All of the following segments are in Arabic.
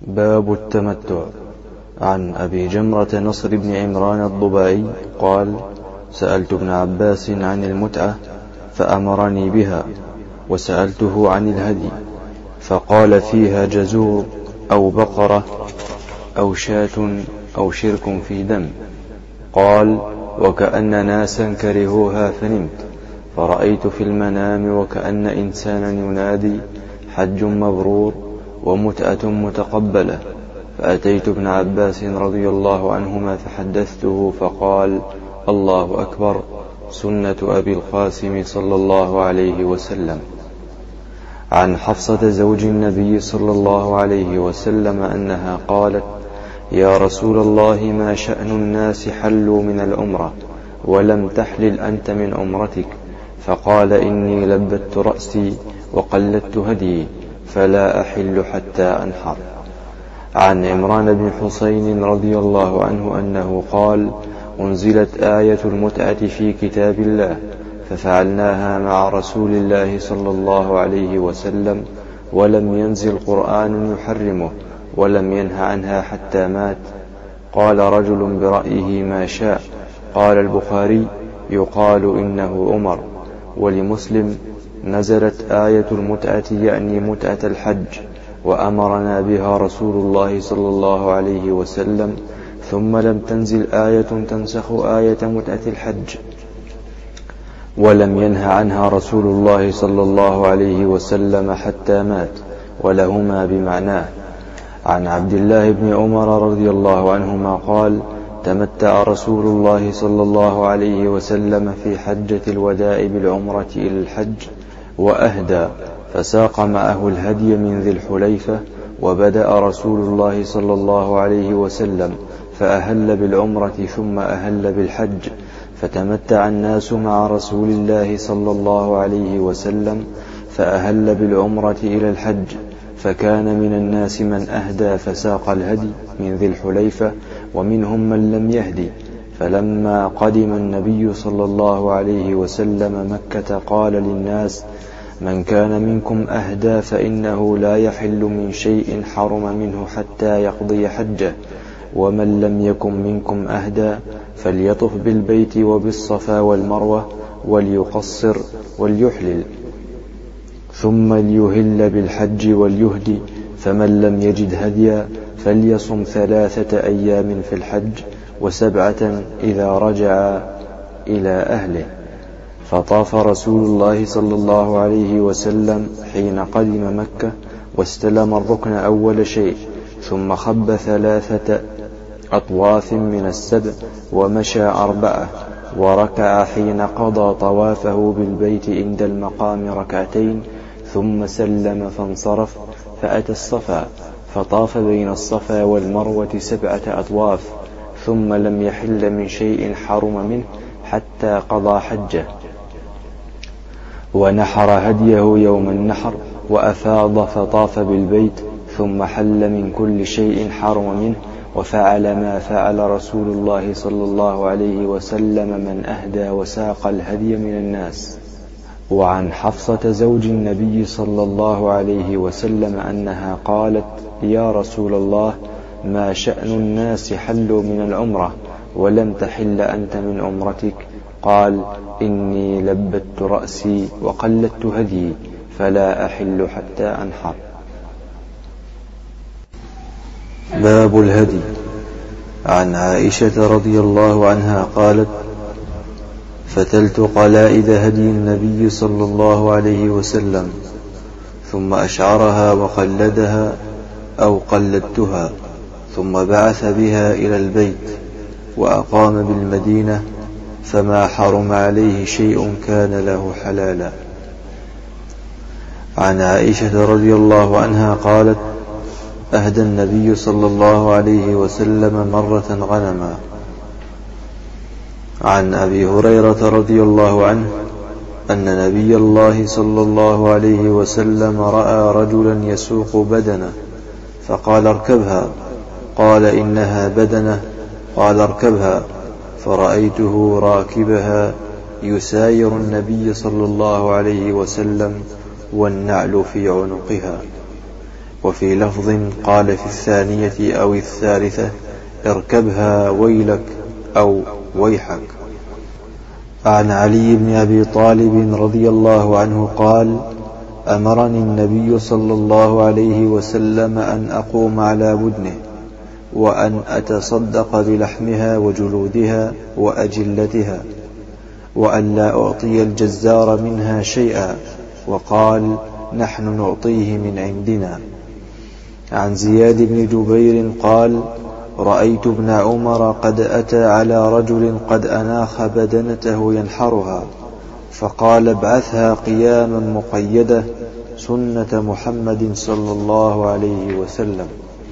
باب التمتع. عن أبي جمرة نصر بن عمران الضبائي قال: سألت ابن عباس عن المتعة فأمرني بها، وسألته عن الهدي فقال: فيها جزور أو بقرة أو شاة أو شرك في دم. قال: وكأن ناسا كرهوها فنمت، فرأيت في المنام وكأن إنسانا ينادي: حج مبرور ومتأة متقبلة. فأتيت ابن عباس رضي الله عنهما فحدثته فقال: الله أكبر، سنة أبي القاسم صلى الله عليه وسلم. عن حفصة زوج النبي صلى الله عليه وسلم أنها قالت: يا رسول الله، ما شأن الناس حلوا من العمرة ولم تحلل أنت من عمرتك؟ فقال: إني لبت رأسي وقلدت هديي، فلا أحل حتى أنحر. عن عمران بن حسين رضي الله عنه أنه قال: أنزلت آية المتعة في كتاب الله، ففعلناها مع رسول الله صلى الله عليه وسلم، ولم ينزل قرآن يحرمه، ولم ينه عنها حتى مات. قال رجل برأيه ما شاء. قال البخاري: يقال إنه عمر. ولمسلم: نزلت آية المتعة يعني متعة الحج، وأمرنا بها رسول الله صلى الله عليه وسلم، ثم لم تنزل آية تنسخ آية متعة الحج، ولم ينه عنها رسول الله صلى الله عليه وسلم حتى مات، ولهما بمعناه. عن عبد الله بن عمر رضي الله عنهما قال: تمتع رسول الله صلى الله عليه وسلم في حجة الوداع بالعمرة إلى الحج، وأهدى، فساق معه الهدي من ذي الحليفة. وبدأ رسول الله صلى الله عليه وسلم فأهل بالعمرة ثم أهل بالحج، فتمتع الناس مع رسول الله صلى الله عليه وسلم فأهل بالعمرة إلى الحج. فكان من الناس من أهدى فساق الهدي من ذي الحليفة، ومنهم من لم يهدي. فلما قدم النبي صلى الله عليه وسلم مكة قال للناس: من كان منكم أهدى فإنه لا يحل من شيء حرم منه حتى يقضي حجه، ومن لم يكن منكم أهدى فليطف بالبيت وبالصفا والمروة وليقصر وليحلل، ثم ليهل بالحج وليهدي. فمن لم يجد هديا فليصم 3 أيام في الحج، و7 إذا رجع إلى أهله. فطاف رسول الله صلى الله عليه وسلم حين قدم مكة، واستلم الركن أول شيء، ثم خب 3 أطواف من ال7، ومشى 4، وركع حين قضى طوافه بالبيت عند المقام 2 ثم سلم فانصرف، فأتى الصفا فطاف بين الصفا والمروة 7 أطواف، ثم لم يحل من شيء حرم منه حتى قضى حجه، ونحر هديه يوم النحر، وأفاض فطاف بالبيت، ثم حل من كل شيء حرم منه، وفعل ما فعل رسول الله صلى الله عليه وسلم من أهدى وساق الهدي من الناس. وعن حفصة زوج النبي صلى الله عليه وسلم أنها قالت: يا رسول الله، ما شأن الناس حلوا من العمرة ولم تحل أنت من عمرتك؟ قال: إني لبت رأسي وقلدت هدي، فلا أحل حتى أنحر. باب الهدي. عن عائشة رضي الله عنها قالت: فتلت قلائد هدي النبي صلى الله عليه وسلم، ثم أشعرها وقلدها أو قلدتها، ثم بعث بها إلى البيت، وأقام بالمدينة، فما حرم عليه شيء كان له حلالا. عن عائشة رضي الله عنها قالت: أهدى النبي صلى الله عليه وسلم مرة غنما. عن أبي هريرة رضي الله عنه أن نبي الله صلى الله عليه وسلم رأى رجلا يسوق بدنة، فقال: اركبها. قال: إنها بدنة. قال: اركبها. فرأيته راكبها يساير النبي صلى الله عليه وسلم، والنعل في عنقها. وفي لفظ قال في الثانية أو الثالثة اركبها ويلك أو ويحك. عن علي بن أبي طالب رضي الله عنه قال أمرني النبي صلى الله عليه وسلم أن أقوم على بدنه وأن أتصدق بلحمها وجلودها وأجلتها وأن لا أعطي الجزار منها شيئا، وقال نحن نعطيه من عندنا. عن زياد بن جبير قال رأيت ابن عمر قد أتى على رجل قد أناخ بدنته ينحرها، فقال ابعثها قياما مقيدة سنة محمد صلى الله عليه وسلم.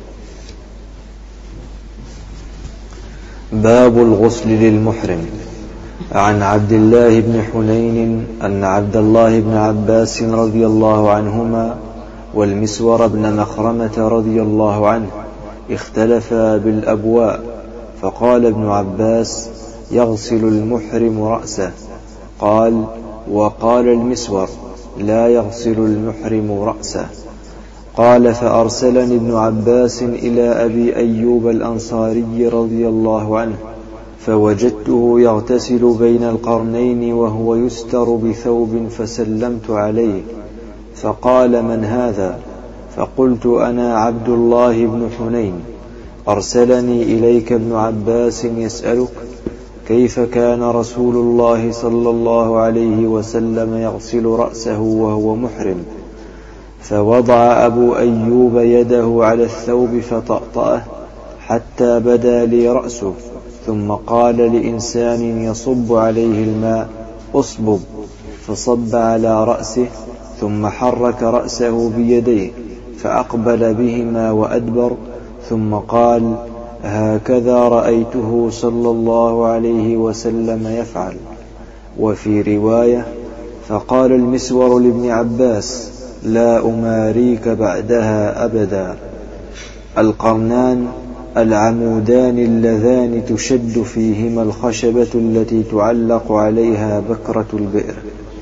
باب الغسل للمحرم. عن عبد الله بن حنين أن عبد الله بن عباس رضي الله عنهما والمسور بن مخرمة رضي الله عنه اختلفا بالأبواء، فقال ابن عباس يغسل المحرم رأسه، قال وقال المسور لا يغسل المحرم رأسه. قال فأرسلني ابن عباس إلى أبي أيوب الأنصاري رضي الله عنه، فوجدته يغتسل بين القرنين وهو يستر بثوب، فسلمت عليه فقال من هذا؟ فقلت أنا عبد الله بن حنين، أرسلني إليك ابن عباس يسألك كيف كان رسول الله صلى الله عليه وسلم يغسل رأسه وهو محرم؟ فوضع أبو أيوب يده على الثوب فطأطأه حتى بدا لي رأسه، ثم قال لإنسان يصب عليه الماء أصبب، فصب على رأسه، ثم حرك رأسه بيديه فأقبل بهما وأدبر، ثم قال هكذا رأيته صلى الله عليه وسلم يفعل. وفي رواية فقال المسور لابن عباس لا أماريك بعدها أبدا. القرنان العمودان اللذان تشد فيهما الخشبة التي تعلق عليها بكرة البئر.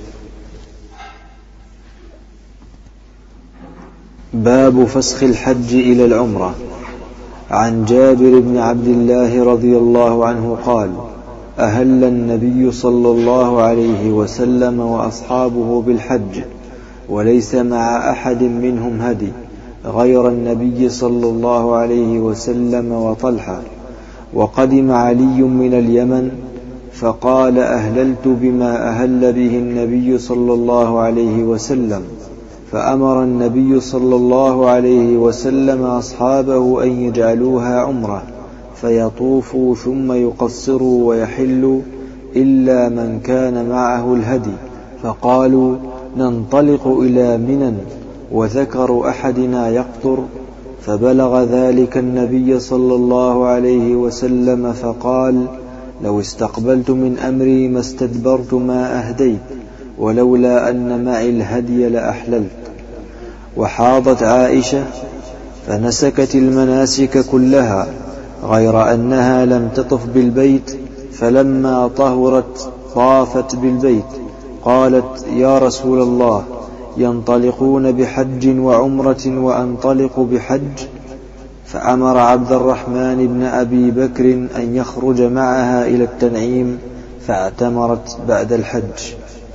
باب فسخ الحج إلى العمرة. عن جابر بن عبد الله رضي الله عنه قال أهل النبي صلى الله عليه وسلم وأصحابه بالحج، وليس مع أحد منهم هدي غير النبي صلى الله عليه وسلم وطلحة. وقدم علي من اليمن فقال أهللت بما أهل به النبي صلى الله عليه وسلم، فأمر النبي صلى الله عليه وسلم أصحابه أن يجعلوها عمرة فيطوفوا ثم يقصروا ويحلوا إلا من كان معه الهدي، فقالوا ننطلق إلى منى وذكر أحدنا يقطر، فبلغ ذلك النبي صلى الله عليه وسلم فقال لو استقبلت من أمري ما استدبرت ما أهديت، ولولا أن معي الهدي لأحللت. وحاضت عائشة فنسكت المناسك كلها غير أنها لم تطف بالبيت، فلما طهرت طافت بالبيت. قالت يا رسول الله ينطلقون بحج وعمرة وأنطلق بحج؟ فأمر عبد الرحمن بن أبي بكر أن يخرج معها إلى التنعيم، فاعتمرت بعد الحج.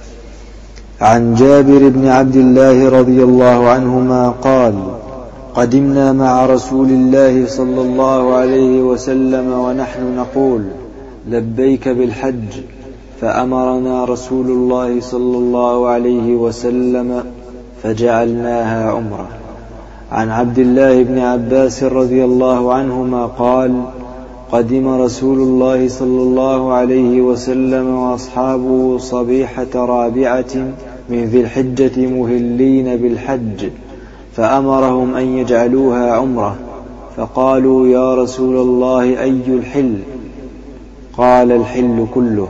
عن جابر بن عبد الله رضي الله عنهما قال قدمنا مع رسول الله صلى الله عليه وسلم ونحن نقول لبيك بالحج، فأمرنا رسول الله صلى الله عليه وسلم فجعلناها عمرة. عن عبد الله بن عباس رضي الله عنهما قال قدم رسول الله صلى الله عليه وسلم وأصحابه صبيحة رابعة من ذي الحجة مهلين بالحج، فأمرهم أن يجعلوها عمرة، فقالوا يا رسول الله أي الحل؟ قال الحل كله.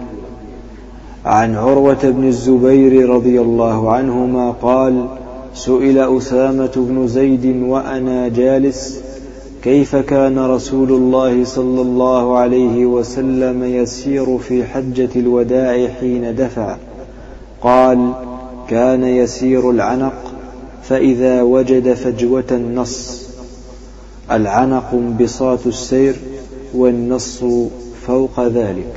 عن عروة بن الزبير رضي الله عنهما قال سئل أسامة بن زيد وأنا جالس كيف كان رسول الله صلى الله عليه وسلم يسير في حجة الوداع حين دفع؟ قال كان يسير العنق فإذا وجد فجوة النص. العنق انبساط السير، والنص فوق ذلك.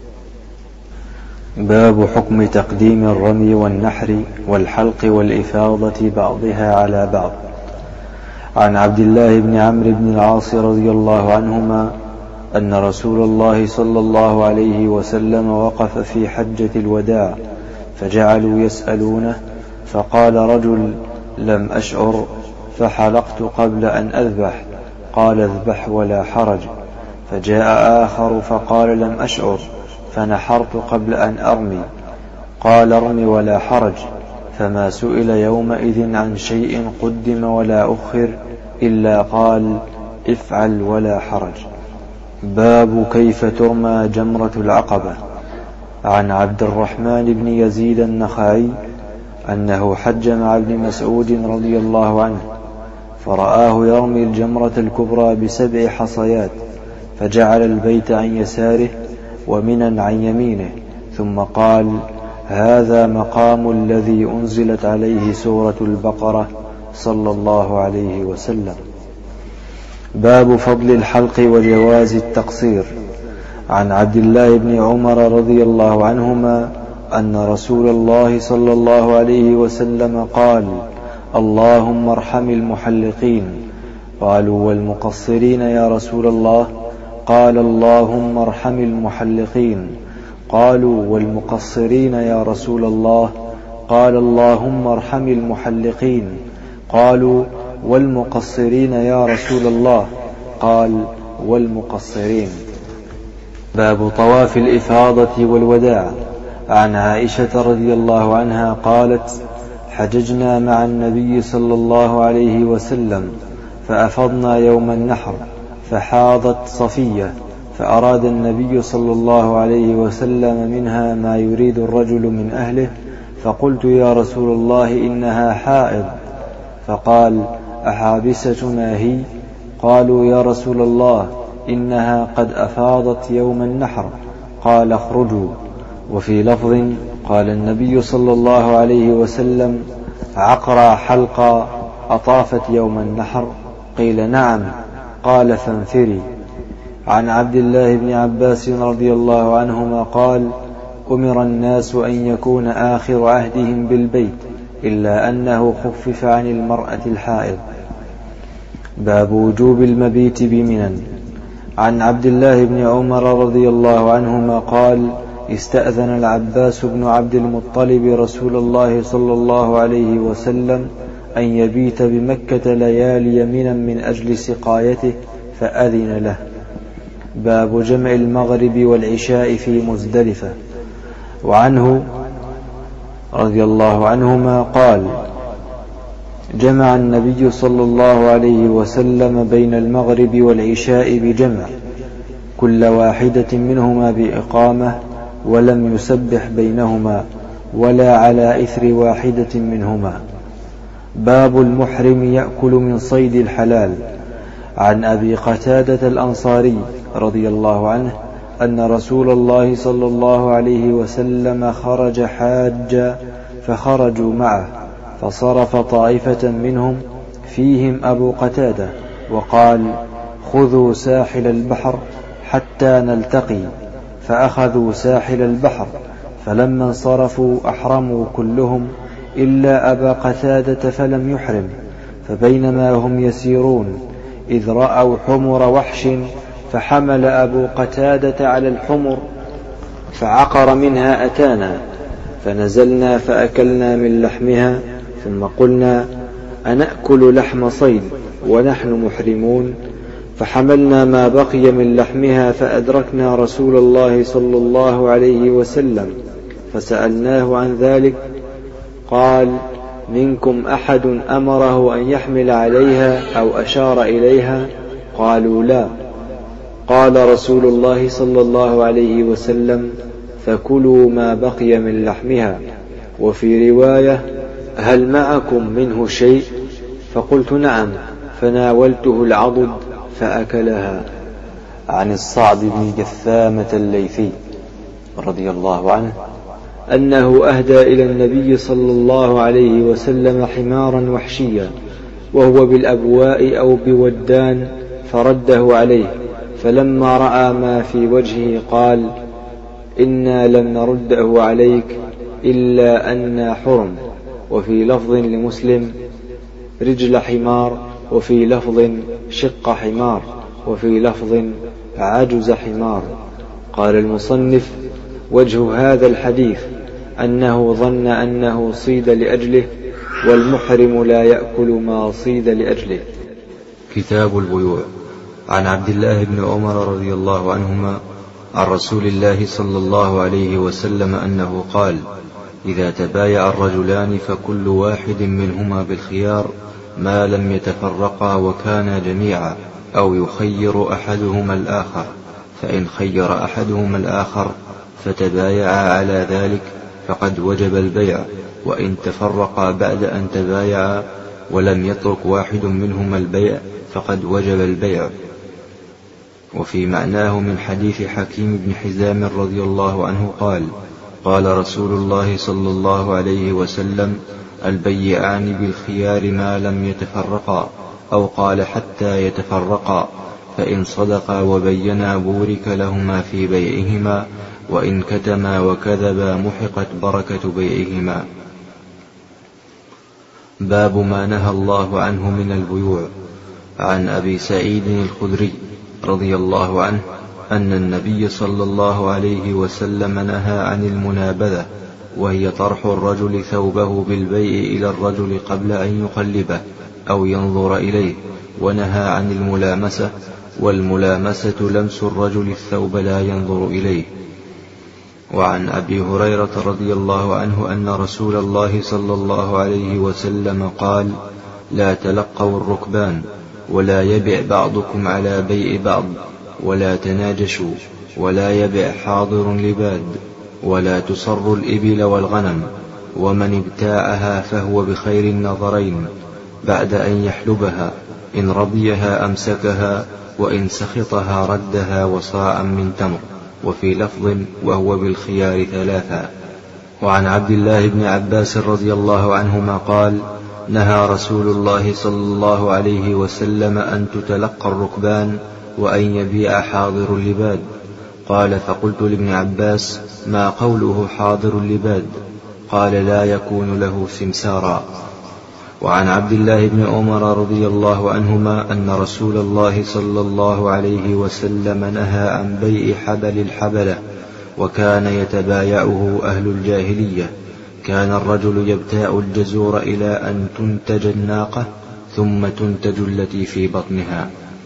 باب حكم تقديم الرمي والنحر والحلق والإفاضة بعضها على بعض. عن عبد الله بن عمرو بن العاص رضي الله عنهما أن رسول الله صلى الله عليه وسلم وقف في حجة الوداع فجعلوا يسألونه، فقال رجل: لم أشعر فحلقت قبل أن أذبح. قال: اذبح ولا حرج. فجاء آخر فقال: لم أشعر فنحرت قبل أن أرمي. قال: ارم ولا حرج. فما سئل يومئذ عن شيء قدم ولا أخر إلا قال: افعل ولا حرج. باب كيف ترمى جمرة العقبة. عن عبد الرحمن بن يزيد النخعي أنه حج مع ابن مسعود رضي الله عنه، فرآه يرمي الجمرة الكبرى ب7 حصيات، فجعل البيت عن يساره ومنا عن يمينه، ثم قال: هذا مقام الذي أنزلت عليه سورة البقرة صلى الله عليه وسلم. باب فضل الحلق وجواز التقصير. عن عبد الله بن عمر رضي الله عنهما أن رسول الله صلى الله عليه وسلم قال: اللهم ارحم المحلقين. قالوا: والمقصرين يا رسول الله؟ قال: اللهم ارحم المحلقين. قالوا: والمقصرين يا رسول الله؟ قال: اللهم ارحم المحلقين. قالوا: والمقصرين يا رسول الله؟ قال: والمقصرين. باب طواف الإفاضة والوداع. عن عائشة رضي الله عنها قالت: حججنا مع النبي صلى الله عليه وسلم فأفضنا يوم النحر، فحاضت صفية، فأراد النبي صلى الله عليه وسلم منها ما يريد الرجل من أهله، فقلت: يا رسول الله إنها حائض. فقال: أحابستنا هي؟ قالوا: يا رسول الله إنها قد أفاضت يوم النحر. قال: اخرجوا. وفي لفظ: قال النبي صلى الله عليه وسلم: عقرى حلقا أطافت يوم النحر؟ قيل: نعم. قال: فانفري. عن عبد الله بن عباس رضي الله عنهما قال: أمر الناس أن يكون آخر عهدهم بالبيت، إلا أنه خفف عن المرأة الحائض. باب وجوب المبيت بمنى. عن عبد الله بن عمر رضي الله عنهما قال: استأذن العباس بن عبد المطلب رسول الله صلى الله عليه وسلم أن يبيت بمكة ليالي منى من أجل سقايته، فأذن له. باب جمع المغرب والعشاء في مزدلفة. وعنه رضي الله عنهما قال: جمع النبي صلى الله عليه وسلم بين المغرب والعشاء بجمع، كل واحدة منهما بإقامة، ولم يسبح بينهما ولا على إثر واحدة منهما. باب المحرم يأكل من صيد الحلال. عن أبي قتادة الأنصاري رضي الله عنه أن رسول الله صلى الله عليه وسلم خرج حاجا، فخرجوا معه، فصرف طائفة منهم فيهم أبو قتادة وقال: خذوا ساحل البحر حتى نلتقي. فأخذوا ساحل البحر، فلما انصرفوا أحرموا كلهم إلا أبا قتادة فلم يحرم. فبينما هم يسيرون إذ رأوا حمر وحش، فحمل أبو قتادة على الحمر فعقر منها أتانا، فنزلنا فأكلنا من لحمها، ثم قلنا: أنأكل لحم صيد ونحن محرمون؟ فحملنا ما بقي من لحمها فأدركنا رسول الله صلى الله عليه وسلم، فسألناه عن ذلك، قال: منكم أحد أمره أن يحمل عليها أو أشار إليها؟ قالوا: لا. قال رسول الله صلى الله عليه وسلم: فكلوا ما بقي من لحمها. وفي رواية: هل معكم منه شيء؟ فقلت: نعم. فناولته العضد فأكلها. عن الصعب بن جثامة الليثي رضي الله عنه أنه أهدى إلى النبي صلى الله عليه وسلم حمارا وحشيا وهو بالأبواء أو بودان فرده عليه، فلما رأى ما في وجهه قال: إنا لم نرده عليك إلا أنا حرم. وفي لفظ لمسلم: رجل حمار، وفي لفظ: شق حمار، وفي لفظ: عجز حمار. قال المصنف: وجه هذا الحديث أنه ظن أنه صيد لأجله، والمحرم لا يأكل ما صيد لأجله. كتاب البيوع. عن عبد الله بن عمر رضي الله عنهما عن رسول الله صلى الله عليه وسلم أنه قال: إذا تبايع الرجلان فكل واحد منهما بالخيار ما لم يتفرقا وكانا جميعا، أو يخير أحدهما الآخر، فإن خير أحدهما الآخر فتبايعا على ذلك فقد وجب البيع، وإن تفرقا بعد أن تبايعا ولم يترك واحد منهما البيع فقد وجب البيع. وفي معناه من حديث حكيم بن حزام رضي الله عنه قال: قال رسول الله صلى الله عليه وسلم: البيعان بالخيار ما لم يتفرقا، أو قال: حتى يتفرقا، فإن صدقا وبينا بورك لهما في بيعهما، وإن كتما وكذبا محقت بركة بيعهما. باب ما نهى الله عنه من البيوع. عن أبي سعيد الخدري رضي الله عنه أن النبي صلى الله عليه وسلم نهى عن المنابذة، وهي طرح الرجل ثوبه بالبيع إلى الرجل قبل أن يقلبه أو ينظر إليه، ونهى عن الملامسة، والملامسة لمس الرجل الثوب لا ينظر إليه. وعن أبي هريرة رضي الله عنه أن رسول الله صلى الله عليه وسلم قال: لا تلقوا الركبان، ولا يبع بعضكم على بيع بعض، ولا تناجشوا، ولا يبع حاضر لباد، ولا تصر الإبل والغنم، ومن ابتاعها فهو بخير النظرين بعد أن يحلبها، إن رضيها أمسكها، وإن سخطها ردها وصاعا من تمر. وفي لفظ: وهو بالخيار ثلاثا. وعن عبد الله بن عباس رضي الله عنهما قال: نهى رسول الله صلى الله عليه وسلم أن تتلقى الركبان، وأن يبيع حاضر اللباد. قال: فقلت لابن عباس: ما قوله حاضر اللباد؟ قال: لا يكون له سمسارا. وعن عبد الله بن عمر رضي الله عنهما أن رسول الله صلى الله عليه وسلم نهى عن بيع حبل الحبلة، وكان يتبايعه أهل الجاهلية. كان الرجل يبتاع الجزور إلى أن تنتج الناقة، ثم تنتج التي في بطنها.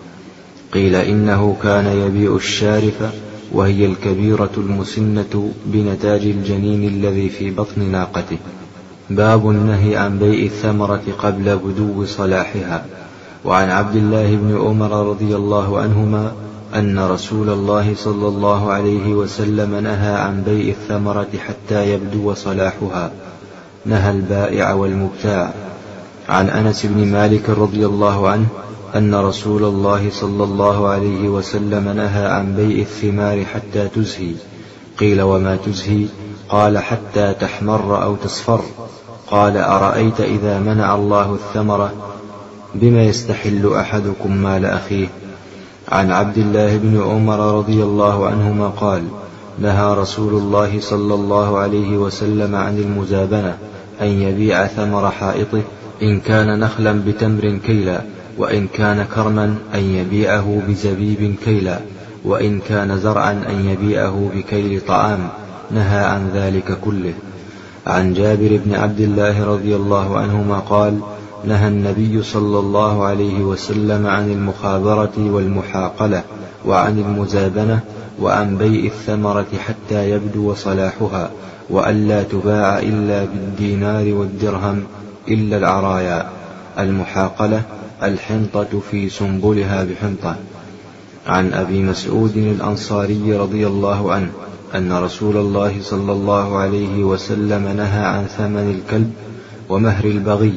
قيل إنه كان يبيع الشارفة، وهي الكبيرة المسنة بنتاج الجنين الذي في بطن ناقته. باب النهي عن بيع الثمرة قبل بدو صلاحها. وعن عبد الله بن عمر رضي الله عنهما أن رسول الله صلى الله عليه وسلم نهى عن بيع الثمرة حتى يبدو صلاحها، نهى البائع والمبتاع. عن أنس بن مالك رضي الله عنه أن رسول الله صلى الله عليه وسلم نهى عن بيع الثمار حتى تزهي. قيل: وما تزهي؟ قال: حتى تحمر أو تصفر. قال: أرأيت إذا منع الله الثمرة بما يستحل أحدكم مال أخيه؟ عن عبد الله بن عمر رضي الله عنهما قال: نهى رسول الله صلى الله عليه وسلم عن المزابنة، أن يبيع ثمر حائطه إن كان نخلا بتمر كيلا، وإن كان كرما أن يبيعه بزبيب كيلا، وإن كان زرعا أن يبيعه بكيل طعام. نهى عن ذلك كله. عن جابر بن عبد الله رضي الله عنهما قال: نهى النبي صلى الله عليه وسلم عن المخابرة والمحاقلة، وعن المزابنة، وعن بيع الثمرة حتى يبدو صلاحها، وألا تباع إلا بالدينار والدرهم إلا العرايا. المحاقلة الحنطة في سنبلها بحنطة. عن أبي مسعود الأنصاري رضي الله عنه أن رسول الله صلى الله عليه وسلم نهى عن ثمن الكلب ومهر البغي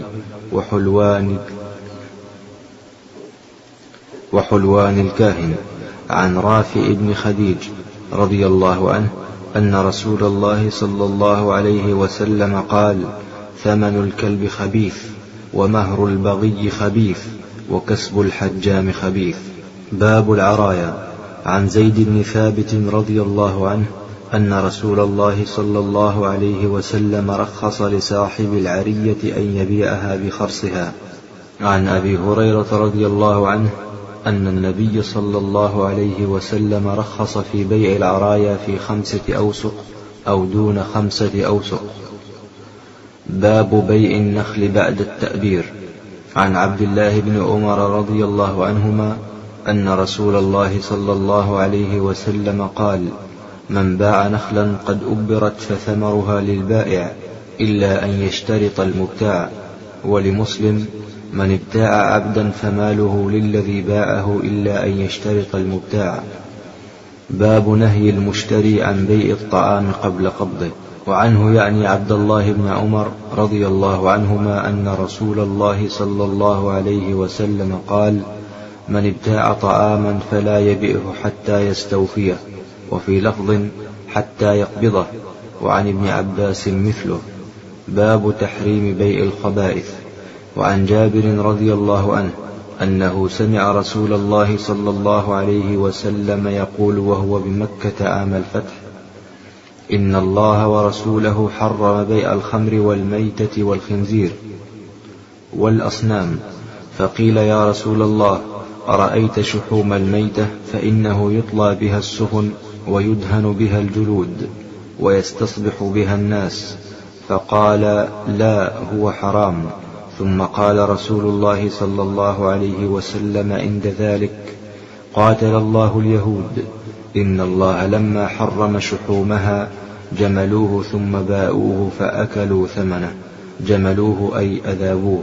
وحلوان الكاهن. عن رافع بن خديج رضي الله عنه أن رسول الله صلى الله عليه وسلم قال: ثمن الكلب خبيث، ومهر البغي خبيث، وكسب الحجام خبيث. باب العرايا. عن زيد بن ثابت رضي الله عنه أن رسول الله صلى الله عليه وسلم رخص لصاحب العرية أن يبيعها بخرصها. عن أبي هريرة رضي الله عنه أن النبي صلى الله عليه وسلم رخص في بيع العرايا في 5 أوسق أو دون 5 أوسق. باب بيع النخل بعد التأبير. عن عبد الله بن عمر رضي الله عنهما أن رسول الله صلى الله عليه وسلم قال: من باع نخلا قد أبرت فثمرها للبائع إلا أن يشترط المبتاع. ولمسلم: من ابتاع عبدا فماله للذي باعه إلا أن يشترط المبتاع. باب نهي المشتري عن بيع الطعام قبل قبضه. وعنه يعني عبد الله بن عمر رضي الله عنهما أن رسول الله صلى الله عليه وسلم قال: من ابتاع طعاما فلا يبيعه حتى يستوفيه، وفي لفظ حتى يقبضه. وعن ابن عباس مثله. باب تحريم بيع الخبائث. وعن جابر رضي الله عنه أنه سمع رسول الله صلى الله عليه وسلم يقول وهو بمكة عام الفتح: إن الله ورسوله حرم بيع الخمر والميتة والخنزير والأصنام. فقيل: يا رسول الله، أرأيت شحوم الميتة؟ فإنه يطلى بها السفن ويدهن بها الجلود ويستصبح بها الناس. فقال: لا، هو حرام. ثم قال رسول الله صلى الله عليه وسلم عند ذلك: قاتل الله اليهود، إن الله لما حرم شحومها جملوه ثم باؤوه فأكلوا ثمنه. جملوه أي أذابوه.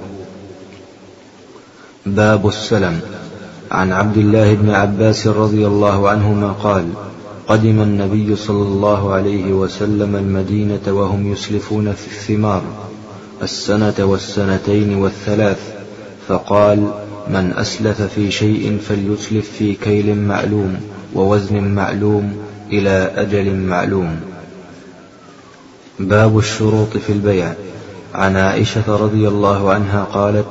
باب السلم. عن عبد الله بن عباس رضي الله عنهما قال: قدم النبي صلى الله عليه وسلم المدينة وهم يسلفون في الثمار 1 و2 و3، فقال: من أسلف في شيء فليسلف في كيل معلوم ووزن معلوم إلى أجل معلوم. باب الشروط في البيع. عن عائشة رضي الله عنها قالت: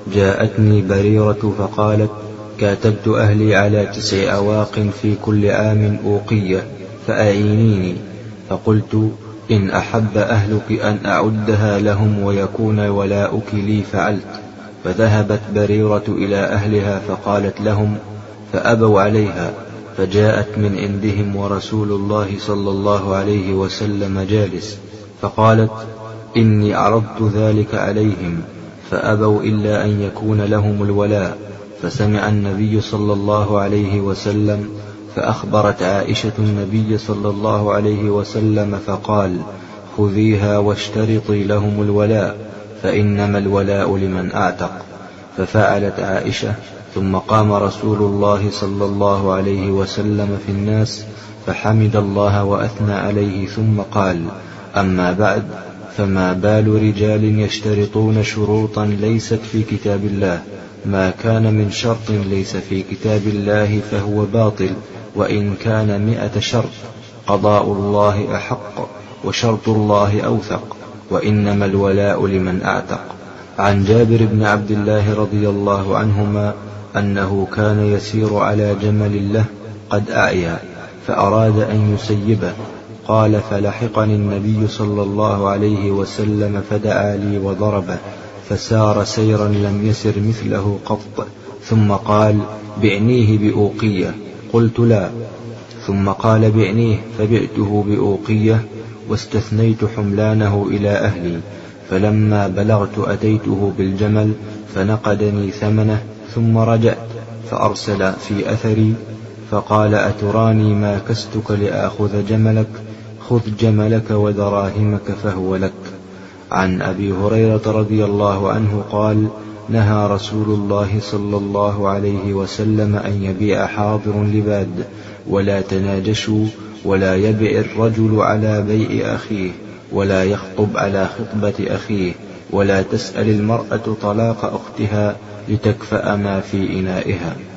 جاءتني بريرة فقالت: كاتبت أهلي على 9 أواق في كل عام أوقية، فأعينيني. فقلت: إن أحب أهلك أن أعدها لهم ويكون ولاؤك لي فعلت. فذهبت بريرة إلى أهلها فقالت لهم، فأبوا عليها. فجاءت من عندهم ورسول الله صلى الله عليه وسلم جالس، فقالت: إني عرضت ذلك عليهم فأبوا إلا أن يكون لهم الولاء. فسمع النبي صلى الله عليه وسلم، فأخبرت عائشة النبي صلى الله عليه وسلم فقال: خذيها واشترطي لهم الولاء، فإنما الولاء لمن أعتق. ففعلت عائشة. ثم قام رسول الله صلى الله عليه وسلم في الناس فحمد الله وأثنى عليه، ثم قال: أما بعد، فما بال رجال يشترطون شروطا ليست في كتاب الله؟ ما كان من شرط ليس في كتاب الله فهو باطل، وإن كان 100 شرط. قضاء الله أحق، وشرط الله أوثق، وإنما الولاء لمن أعتق. عن جابر بن عبد الله رضي الله عنهما أنه كان يسير على جمل له قد أعيا، فأراد أن يسيبه. قال: فلحقني النبي صلى الله عليه وسلم فدعا لي وضربه، فسار سيرا لم يسر مثله قط. ثم قال: بعنيه بأوقية. قلت: لا. ثم قال: بعنيه. فبعته بأوقية، واستثنيت حملانه إلى أهلي. فلما بلغت أتيته بالجمل فنقدني ثمنه، ثم رجعت فأرسل في أثري فقال: أتراني ما كستك لآخذ جملك؟ خذ جملك ودراهمك فهو لك. عن أبي هريرة رضي الله عنه قال: نهى رسول الله صلى الله عليه وسلم أن يبيع حاضر لباد، ولا تناجشوا، ولا يبيع الرجل على بيع أخيه، ولا يخطب على خطبة أخيه، ولا تسأل المرأة طلاق أختها لتكفأ ما في إنائها.